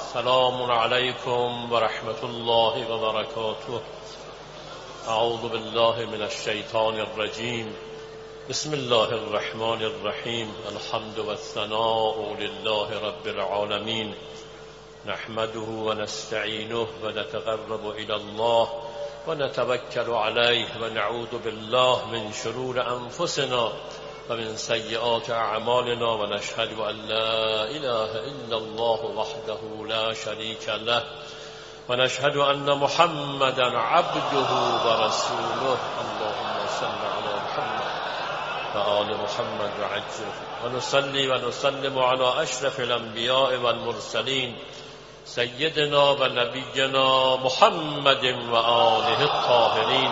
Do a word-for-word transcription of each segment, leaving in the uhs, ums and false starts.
السلام عليكم ورحمة الله وبركاته. أعوذ بالله من الشيطان الرجيم. بسم الله الرحمن الرحيم. الحمد والثناء لله رب العالمين، نحمده ونستعينه ونتقرب إلى الله ونتوكل عليه ونعوذ بالله من شرور أنفسنا ومن سيئات أعمالنا، ونشهد أن لا إله إلا الله وحده لا شريك له، ونشهد أن محمدا عبده ورسوله. اللهم صل على محمد وآل محمد وعجل. ونصلي ونسلم على أشرف الأنبياء والمرسلين سيدنا ونبينا محمد وآله الطاهرين،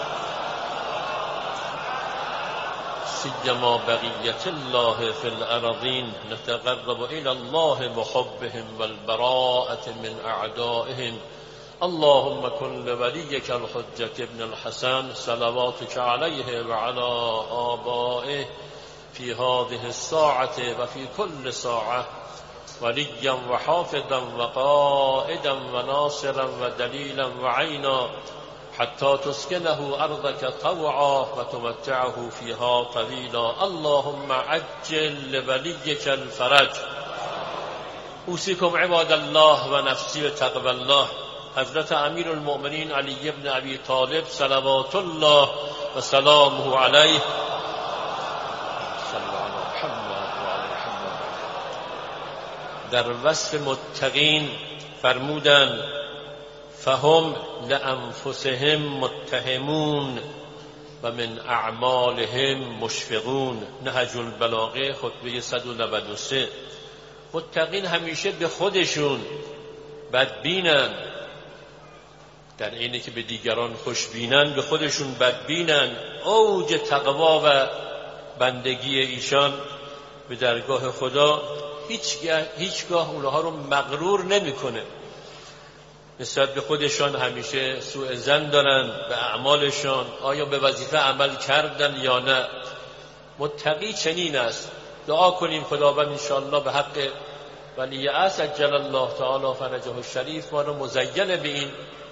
سيما بقية الله في الأرضين. نتقرب إلى الله بحبهم والبراءة من أعدائهم. اللهم كن لوليك الحجة ابن الحسن صلواتك عليه وعلى آبائه في هذه الساعة وفي كل ساعة وليا وحافظا وقائدا وناصرا ودليلا وعينا، حتى تسكنه أرضك طوعا وتمتعه فيها طويلا. اللهم عجل لوليك الفرج. أوصيكم عباد الله ونفسي بتقوى الله. حضرت امیر المؤمنین علی بن ابی طالب صلوات الله و سلامه علیه در وصف متقین فرمودند فهم لانفسهم متهمون و من اعمالهم مشفقون. نهج البلاغه خطبه صد و نود و سه. متقین همیشه به خودشون بدبینن، در اینه که به دیگران خوشبینن به خودشون بدبینن. اوج تقوا و بندگی ایشان به درگاه خدا هیچگاه هیچگاه اونها رو مغرور نمیکنه. نسبت به خودشان همیشه سوء ظن دارن به اعمالشان، آیا به وظیفه عمل کردن یا نه. متقی چنین است. دعا کنیم خداوند انشاءالله به حق ولی عصر عجل الله تعالی فرجه الشریف ما رو مزین به این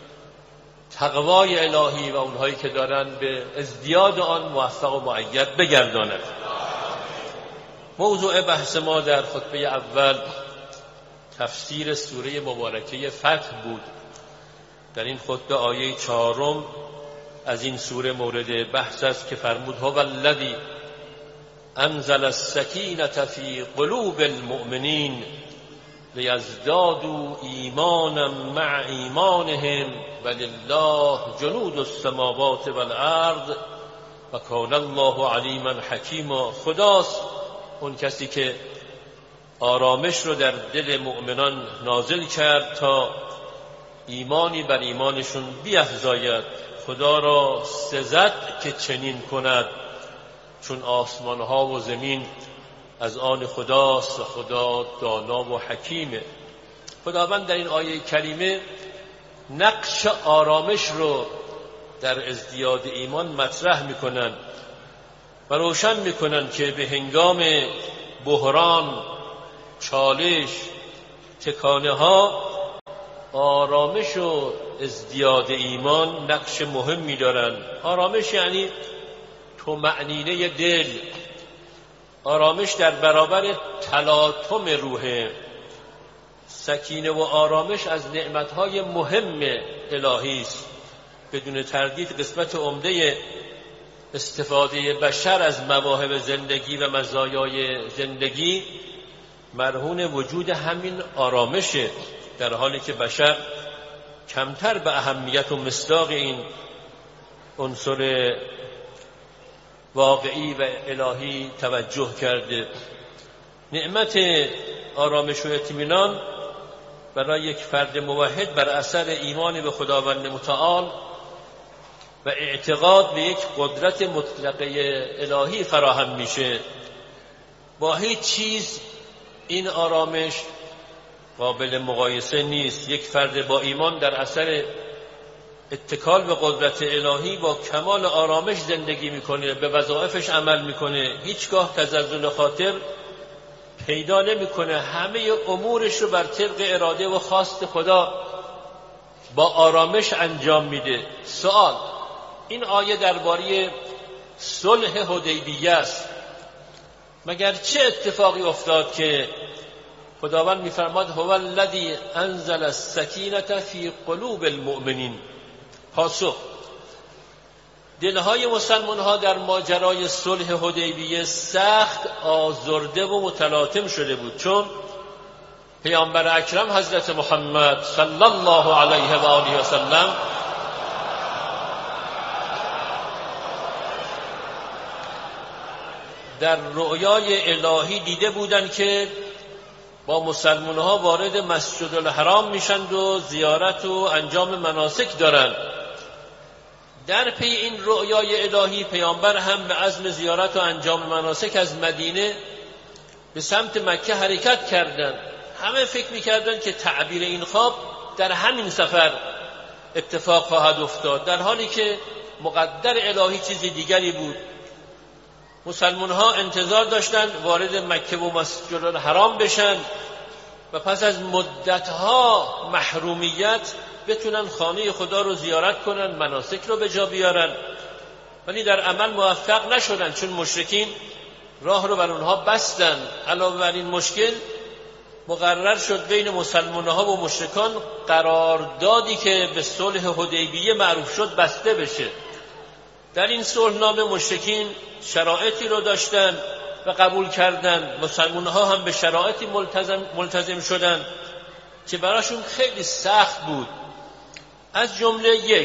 تقوای الهی و اونهایی که دارن به ازدیاد آن موفق و مؤید بگرداند. موضوع بحث ما در خطبه اول تفسیر سوره مبارکه فتح بود. در این خطبه آیه چهارم از این سوره مورد بحث است که فرمود هو الذی انزل السکینة فی قلوب المؤمنین لیزدادوا ایمانا مع ایمانهم ولله جنود السماوات والارض و کان الله علیما حکیما. خداست اون کسی که آرامش رو در دل مؤمنان نازل کرد تا ایمانی بر ایمانشون بیفزاید. خدا را سزد که چنین کند، چون آسمانها و زمین از آن خداست و خدا دانا و حکیمه. خداوند در این آیه کریمه نقش آرامش رو در ازدیاد ایمان مطرح میکنن و روشن میکنن که به هنگام بحران، چالش، تکانه ها آرامش و ازدیاد ایمان نقش مهمی دارن. آرامش یعنی طمأنینه دل، آرامش در برابر تلاطم روحه. سکینه و آرامش از نعمتهای مهم الهی است. بدون تردید قسمت عمده استفاده بشر از مواهب زندگی و مزایای زندگی مرهون وجود همین آرامشه، در حالی که بشر کمتر به اهمیت و مصداق این عنصر واقعی و الهی توجه کرده. نعمت آرامش و اطمینان برای یک فرد موحد بر اثر ایمان به خداوند متعال و اعتقاد به یک قدرت مطلقه الهی فراهم میشه. با هیچ چیز این آرامش قابل مقایسه نیست. یک فرد با ایمان در اثر اتکال به قدرت الهی با کمال آرامش زندگی میکنه، به وظایفش عمل میکنه، هیچگاه تزلزل خاطر پیدا نمیکنه، همه امورش رو بر طبق اراده و خواست خدا با آرامش انجام میده. سوال: این آیه درباره صلح حدیبیه است. مگر چه اتفاقی افتاد که خداوند میفرماد هو الذی انزل السکینة فی قلوب المؤمنین؟ پاسخ: دلهای مسلمان ها در ماجرای صلح حدیبیه سخت آزرده و متلاطم شده بود، چون پیامبر اکرم حضرت محمد صلی الله علیه و آله و سلم در رؤیای الهی دیده بودند که با مسلمان ها وارد مسجد الحرام میشند و زیارت و انجام مناسک دارند. در پی این رؤیای الهی پیامبر هم به عزم زیارت و انجام مناسک از مدینه به سمت مکه حرکت کردند. همه فکر میکردند که تعبیر این خواب در همین سفر اتفاق خواهد افتاد، در حالی که مقدر الهی چیزی دیگری بود. مسلمان ها انتظار داشتند وارد مکه و مسجد الحرام بشن و پس از مدتها محرومیت بتونن خانه خدا رو زیارت کنن، مناسک رو به جا بیارن، ولی در عمل موفق نشدن چون مشرکین راه رو بر اونها بستن. علاوه بر این مشکل مقرر شد بین مسلمان ها و مشرکان قراردادی که به صلح حدیبیه معروف شد بسته بشه. در این صلحنامه مشرکین شرایطی رو داشتن و قبول کردن، مسلمان ها هم به شرایطی ملتزم, ملتزم شدن که براشون خیلی سخت بود. از جمله یک،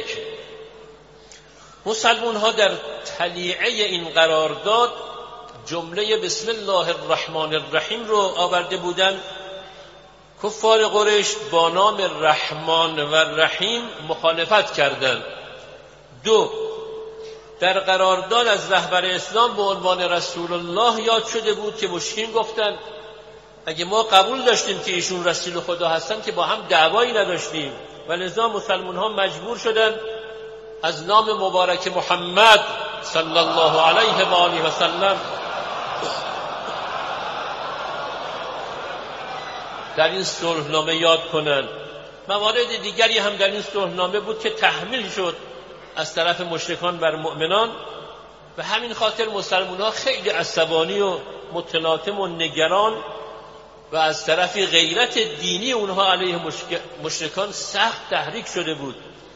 مسلمان ها در تلیعه این قرارداد جمله بسم الله الرحمن الرحیم رو آورده بودن. کفار قریش با نام رحمان و رحیم مخالفت کردند. دو، در قرارداد از رهبر اسلام به عنوان رسول الله یاد شده بود که مشرکین گفتند اگه ما قبول داشتیم که ایشون رسول خدا هستن که با هم دعوایی نداشتیم، و لذا مسلمان ها مجبور شدن از نام مبارک محمد صلی الله علیه و آله و سلم در این صلحنامه یاد کنند. موارد دیگری هم در این صلحنامه بود که تحمیل شد از طرف مشرکان بر مؤمنان، و همین خاطر مسلمان ها خیلی عصبانی و متلاطم و نگران و از طرف غیرت دینی اونها علیه مشرکان سخت تحریک شده بود.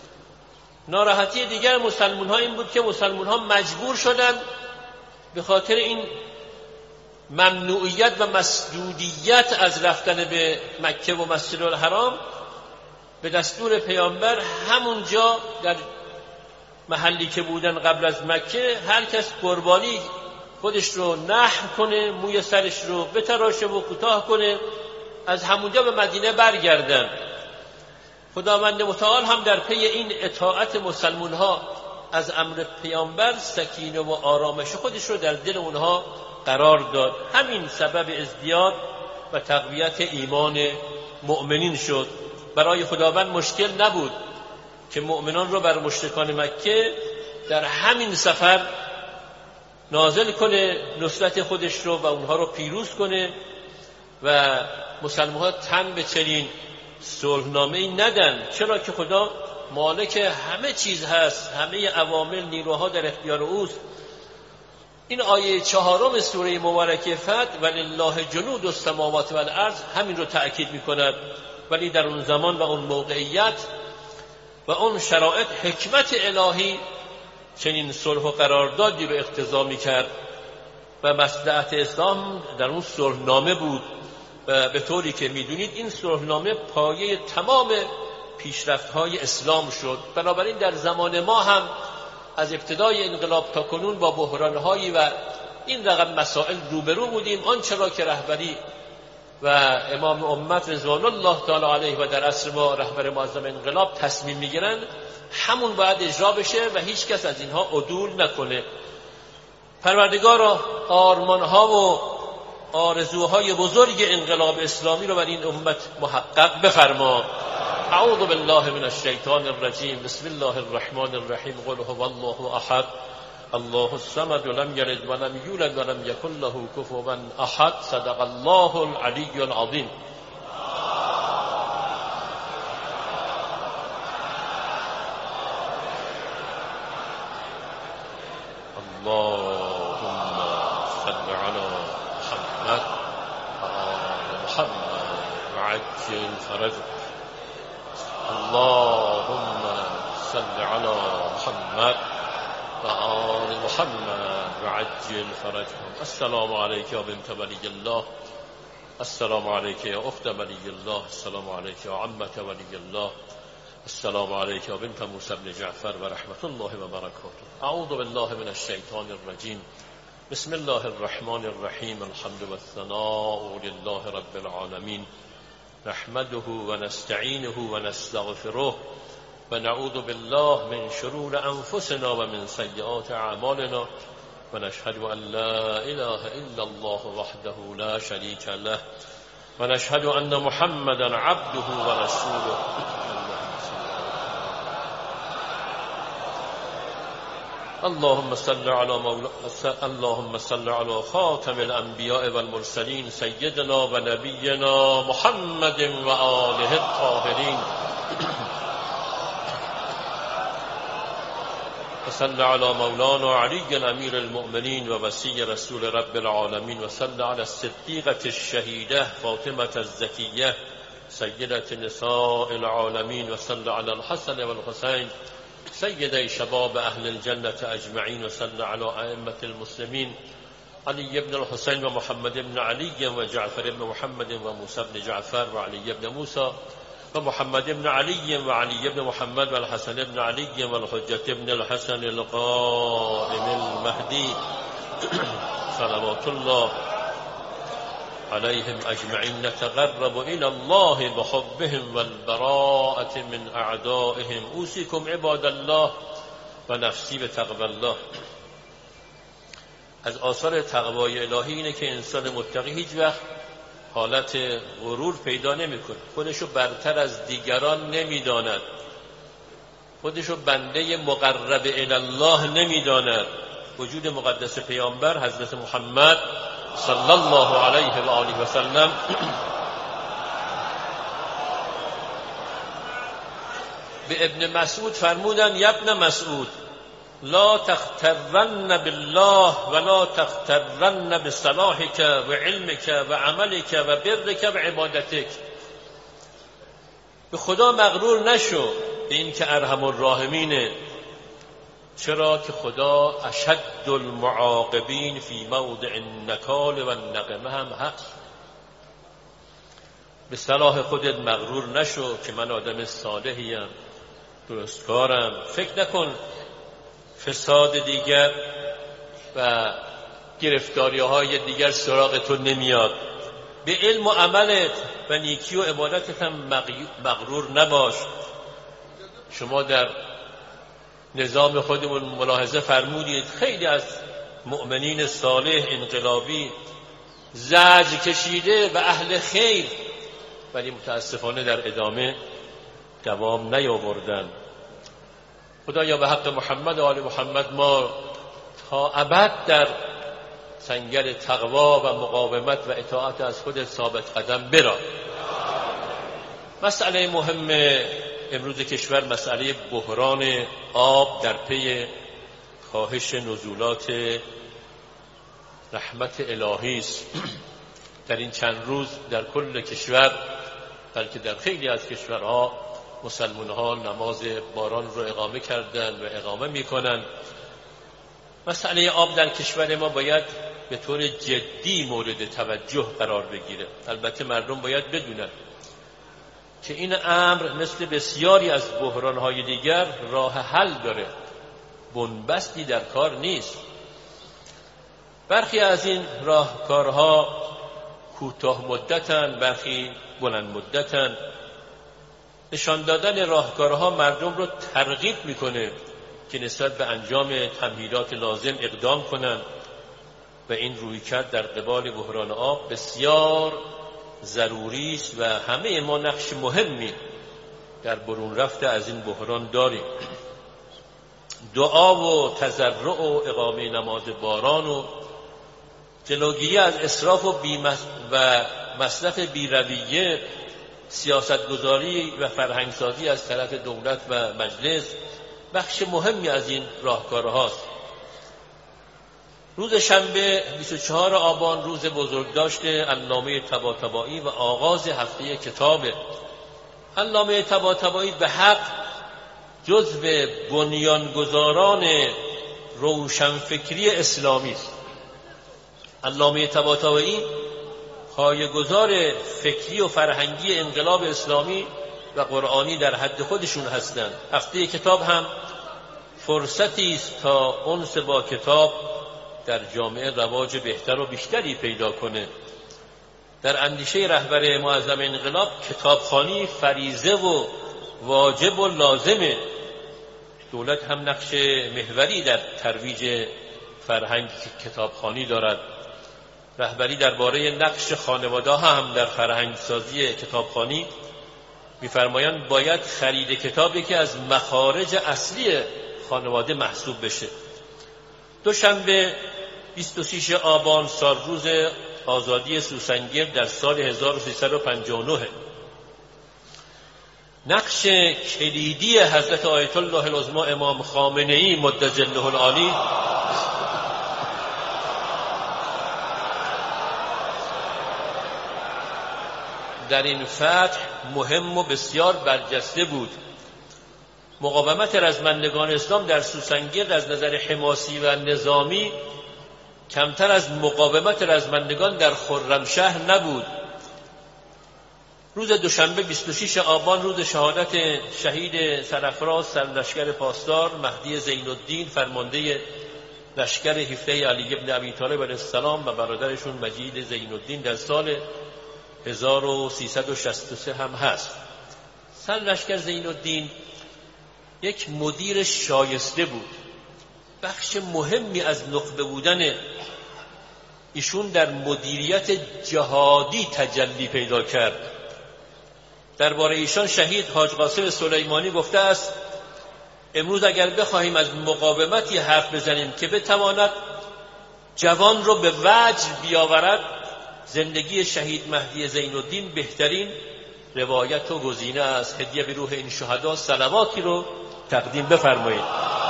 ناراحتی دیگر مسلمان ها این بود که مسلمان ها مجبور شدند به خاطر این ممنوعیت و مسدودیت از رفتن به مکه و مسجد الحرام به دستور پیامبر همونجا در محلی که بودن قبل از مکه هر کس قربانی خودش رو نحر کنه، موی سرش رو بتراشه و کوتاه کنه، از همونجا به مدینه برگردن. خداوند متعال هم در پی این اطاعت مسلمان ها از امر پیامبر سکینه و آرامش خودش رو در دل اونها قرار داد. همین سبب ازدیاد و تقویت ایمان مؤمنین شد. برای خداوند مشکل نبود که مؤمنان رو بر مشرکان مکه در همین سفر نازل کنه، نصرت خودش رو و اونها رو پیروز کنه و مسلمان ها تن به چنین صلحنامه‌ای ندن، چرا که خدا مالک همه چیز هست، همه عوامل نیروها در اختیار اوست. این آیه چهارم سوره مبارکه فتح ولله جنود السماوات والارض همین رو تأکید می‌کند. ولی در اون زمان و اون موقعیت و اون شرایط حکمت الهی چنین صلح و قراردادی رو اقتضا می‌کرد و مصلحت اسلام در اون صلحنامه بود و به طوری که می‌دونید این صلحنامه پایه تمام پیشرفت‌های اسلام شد. بنابراین در زمان ما هم از ابتدای انقلاب تا کنون با بحران‌هایی و این رقم مسائل روبرو بودیم. آنچه را که رهبری و امام امت رضوان الله تعالی علیه و در عصر ما رهبر معظم انقلاب تصمیم میگیرند همون باید اجرا بشه و هیچ کس از اینها عدول نکنه. پروردگارا آرمان‌ها و آرزوهای بزرگ انقلاب اسلامی رو بر این امت محقق بفرما. اعوذ بالله من الشیطان الرجیم. بسم الله الرحمن الرحیم. قل هو الله احد الله الصمد لم يلد ولم يولد ولم يكن له كفوا احد. صدق الله العلی العظیم. اللهم صل على محمد وآل محمد وعجل فرجه. اللهم صل على محمد وآل محمد وعجل فرجهم. السلام عليك يا بنت ولي الله، السلام عليك يا أخت ولي الله، السلام عليك يا عمة ولي الله، السلام عليك يا بنت موسى بن جعفر ورحمة الله وبركاته. أعوذ بالله من الشيطان الرجيم. بسم الله الرحمن الرحيم. الحمد والثناء لله رب العالمين، نحمده ونستعينه ونستغفره ونعوذ بالله من شرور أنفسنا ومن سيئات أعمالنا ونشهد أن لا إله إلا الله وحده لا شريك له ونشهد أن محمدا عبده ورسوله. اللهم صل على مولا اللهم صل على خاتم الأنبياء والمرسلين سيدنا ونبينا محمد وآله الطاهرين، وصل على مولانا علي أمير المؤمنين ووصي رسول رب العالمين، وصل على الصديقة الشهيدة فاطمة الزكية سيدة نساء العالمين، وصل على الحسن والحسين سيدي شباب أهل الجنة أجمعين، وصل على أئمة المسلمين علي بن الحسين ومحمد بن علي وجعفر بن محمد وموسى بن جعفر وعلي بن موسى ومحمد بن علي وعلي بن محمد والحسن بن علي والحجة بن الحسن القائم المهدي صلوات الله عليهم أجمعين. نتقرب إلى الله بحبهم والبراءة من أعدائهم. أوصيكم عباد الله و نفسی به تقوی الله. از آثار تقوای الهی اینه که انسان متقی هیچ وقت حالت غرور پیدا نمیکنه، خودشو برتر از دیگران نمیداند، خودشو بنده مقرب الی الله نمیداند. وجود مقدس پیامبر حضرت محمد صلی الله علیه و آله و سلم به ابن مسعود فرمودن: یا ابن مسعود لا تغترن بالله ولا تغترن بصلاحك وعلمك وعملك وبرك وعبادتك. به خدا مغرور نشو به این که ارحم الراحمینه، چرا که خدا اشد المعاقبین فی موضع النکال و النقمه هم هست. به صلاح خودت مغرور نشو که من آدم صالحیم، درستکارم. فکر نکن فساد دیگر و گرفتاری های دیگر سراغ تو نمیاد. به علم و عملت و نیکی و عبادتت هم مغرور نباش. شما در نظام خودمون ملاحظه فرمودید خیلی از مؤمنین صالح انقلابی زجر کشیده و اهل خیر، ولی متاسفانه در ادامه دوام نیاوردن. خدایا به حق محمد و آل محمد ما تا ابد در سنگر تقوا و مقاومت و اطاعت از خود ثابت قدم برا. مسئله مهم امروز کشور مسئله بحران آب در پی کاهش نزولات رحمت الهی است. در این چند روز در کل کشور، بلکه در خیلی از کشورها، مسلمان ها نماز باران رو اقامه کردن و اقامه میکنن. مسئله آب در کشور ما باید به طور جدی مورد توجه قرار بگیره. البته مردم باید بدونن که این امر مثل بسیاری از بحران‌های دیگر راه حل داره، بنبستی در کار نیست. برخی از این راهکارها کوتاه مدتن، برخی بلند مدتن. نشان دادن راهکارها مردم رو ترغیب میکنه که نسبت به انجام تمهیدات لازم اقدام کنند و این رویکرد در قبال بحران آب بسیار ضروری است و همه ما نقش مهمی در برون رفته از این بحران داریم. دعا و تضرع و اقامه نماز باران و جلوگیری از اسراف و, و مصرف بی‌رویه، سیاستگذاری و فرهنگسازی از طرف دولت و مجلس بخش مهمی از این راهکارهاست. روز شنبه بیست و چهارم آبان روز بزرگداشت علامه طباطبایی و آغاز هفته کتاب. علامه طباطبایی به حق جزو بنیانگذاران روشنفکری اسلامی است. علامه طباطبایی پایه‌گذار فکری و فرهنگی انقلاب اسلامی و قرآنی در حد خودشون هستند. هفته کتاب هم فرصتی است تا انس با کتاب در جامعه رواج بهتر و بیشتری پیدا کنه. در اندیشه رهبر معظم انقلاب کتابخوانی فریضه و واجب و لازمه. دولت هم نقش محوری در ترویج فرهنگ کتابخوانی دارد. رهبری درباره نقش خانواده هم در فرهنگ سازی کتابخوانی می‌فرمایند باید خرید کتابی که از مخارج اصلی خانواده محسوب بشه. دوشنبه بیست و ششم آبان سالروز آزادی سوسنگرد در سال هزار و سیصد و پنجاه و نه. نقش کلیدی حضرت آیت الله العظمی امام خامنه‌ای مدظله العالی در این فتح مهم و بسیار برجسته بود. مقاومت رزمندگان اسلام در سوسنگرد از نظر حماسی و نظامی کمتر از مقاومت رزمندگان در خرمشهر نبود. روز دوشنبه بیست و ششم آبان روز شهادت شهید سرافراز سرلشکر پاسدار مهدی زین الدین فرمانده لشکر هفته علی بن ابی طالب علیه السلام و برادرشون مجید زین الدین در سال هزار و سیصد و شصت و سه هم هست. سرلشکر زین الدین یک مدیر شایسته بود. بخش مهمی از نخبه بودن ایشون در مدیریت جهادی تجلی پیدا کرد. درباره ایشان شهید حاج قاسم سلیمانی گفته است امروز اگر بخواهیم از مقاومتی حرف بزنیم که بتواند جوان رو به وجد بیاورد، زندگی شهید مهدی زین الدین بهترین روایت و گزینه است. هدیه به روح این شهدا صلواتی رو تقدیم بفرمایید.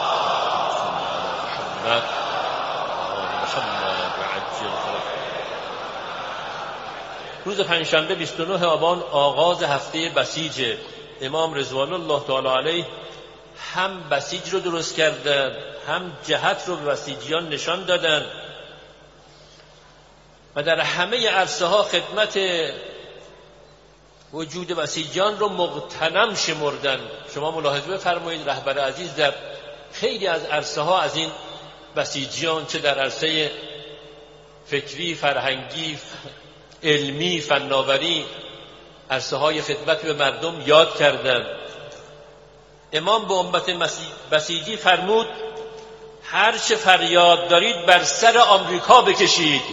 روز پنجشنبه بیست و نهم آبان آغاز هفته بسیج. امام رضوان الله تعالی علیه هم بسیج رو درست کردند، هم جهت رو به بسیجیان نشان دادند و در همه عرصه ها خدمت وجود بسیجیان رو مغتنم شمردن. شما ملاحظه بفرمایید رهبر عزیز در خیلی از عرصه ها از این بسیجیان، چه در عرصه فکری، فرهنگی، علمی، فناوری، عرصه های خدمت به مردم یاد کردند. امام به امت بسیجی فرمود هر چه فریاد دارید بر سر آمریکا بکشید.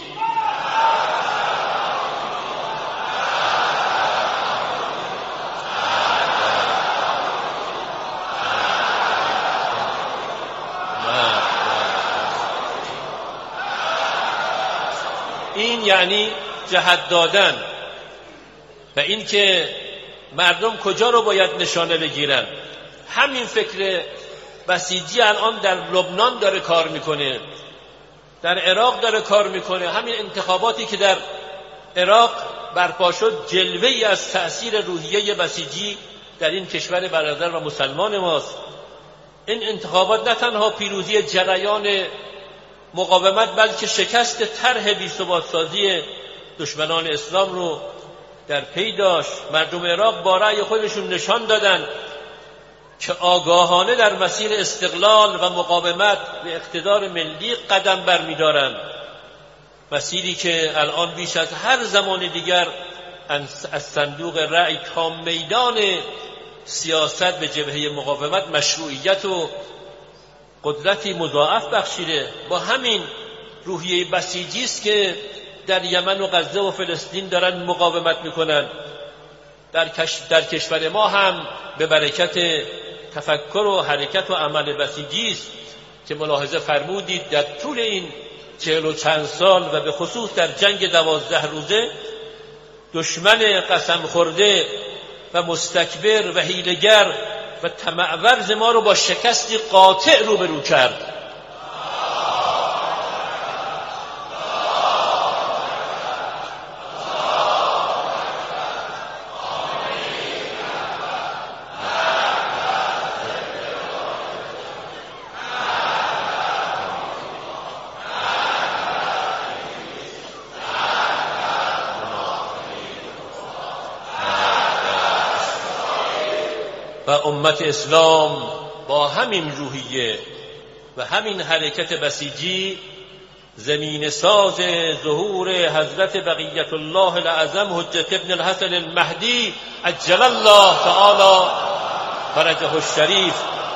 این یعنی جهت دادن و این که مردم کجا رو باید نشانه بگیرن. همین فکر بسیجی الان در لبنان داره کار میکنه، در عراق داره کار میکنه. همین انتخاباتی که در عراق برپا شد جلوه‌ای از تأثیر روحیه بسیجی در این کشور برادر و مسلمان ماست. این انتخابات نه تنها پیروزی جریان مقاومت بلکه شکست طرح بی‌ثبات سازی دشمنان اسلام رو در پی داشت. مردم عراق با رأی خودشون نشان دادن که آگاهانه در مسیر استقلال و مقاومت به اقتدار ملی قدم برمی‌دارند، مسیری که الان بیش از هر زمان دیگر از صندوق رأی تا میدان سیاست به جبهه مقاومت مشروعیت و قدرتی مضاعف بخشیده. با همین روحیه بسیجی است که در یمن و غزه و فلسطین دارن مقاومت میکنن. در, کش... در کشور ما هم به برکت تفکر و حرکت و عمل بسیجی است که ملاحظه فرمودید در طول این چهل و چند سال و به خصوص در جنگ دوازده روزه دشمن قسم خورده و مستکبر و حیله‌گر و طمع‌ورز ما رو با شکستی قاطع روبرو کرد. و امت اسلام با همین روحیه و همین حرکت بسیجی زمین ساز ظهور حضرت بقیت الله الاعظم حجت ابن الحسن المهدی عجل الله تعالی فرجه الشریف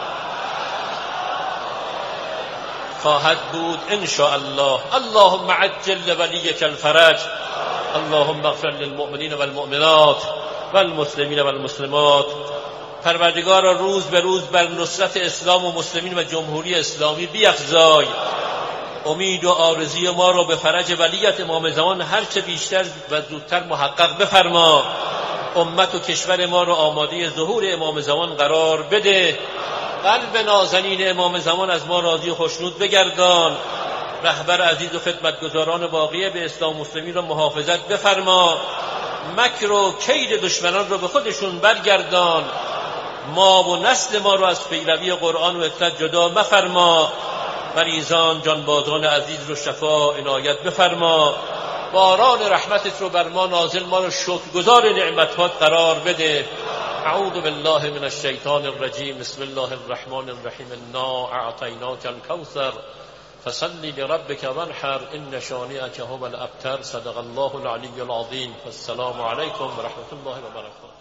خواهد بود ان شاء الله. اللهم عجل لولیک الفرج، اللهم اغفر للمؤمنین والمؤمنات والمسلمین والمسلمات. پروردگارا روز به روز بر نصرت اسلام و مسلمین و جمهوری اسلامی بیفزای. امید و آرزوی ما را به فرج ولیت امام زمان هرچه بیشتر و زودتر محقق بفرما. امت و کشور ما را آماده ظهور امام زمان قرار بده. قلب نازنین امام زمان از ما راضی و خوشنود بگردان. رهبر عزیز و خدمتگزاران باقیه به اسلام و مسلمین را محافظت بفرما. مکر و کید دشمنان را به خودشون برگردان. ما و نسل ما رو از پیروی قرآن و اطاعت جدا مفرما. مریضان جانبازان عزیز رو شفا عنایت بفرما. باران رحمتت رو بر ما نازل، ما رو شکرگزار نعمتات قرار بده. اعوذ بالله من الشیطان الرجیم. بسم الله الرحمن الرحیم. انا اعطیناک الکوثر فصلی لربک وانحر ان شانئک هو الابتر. صدق الله العلی العظیم. السلام علیکم و رحمت الله و برکاته.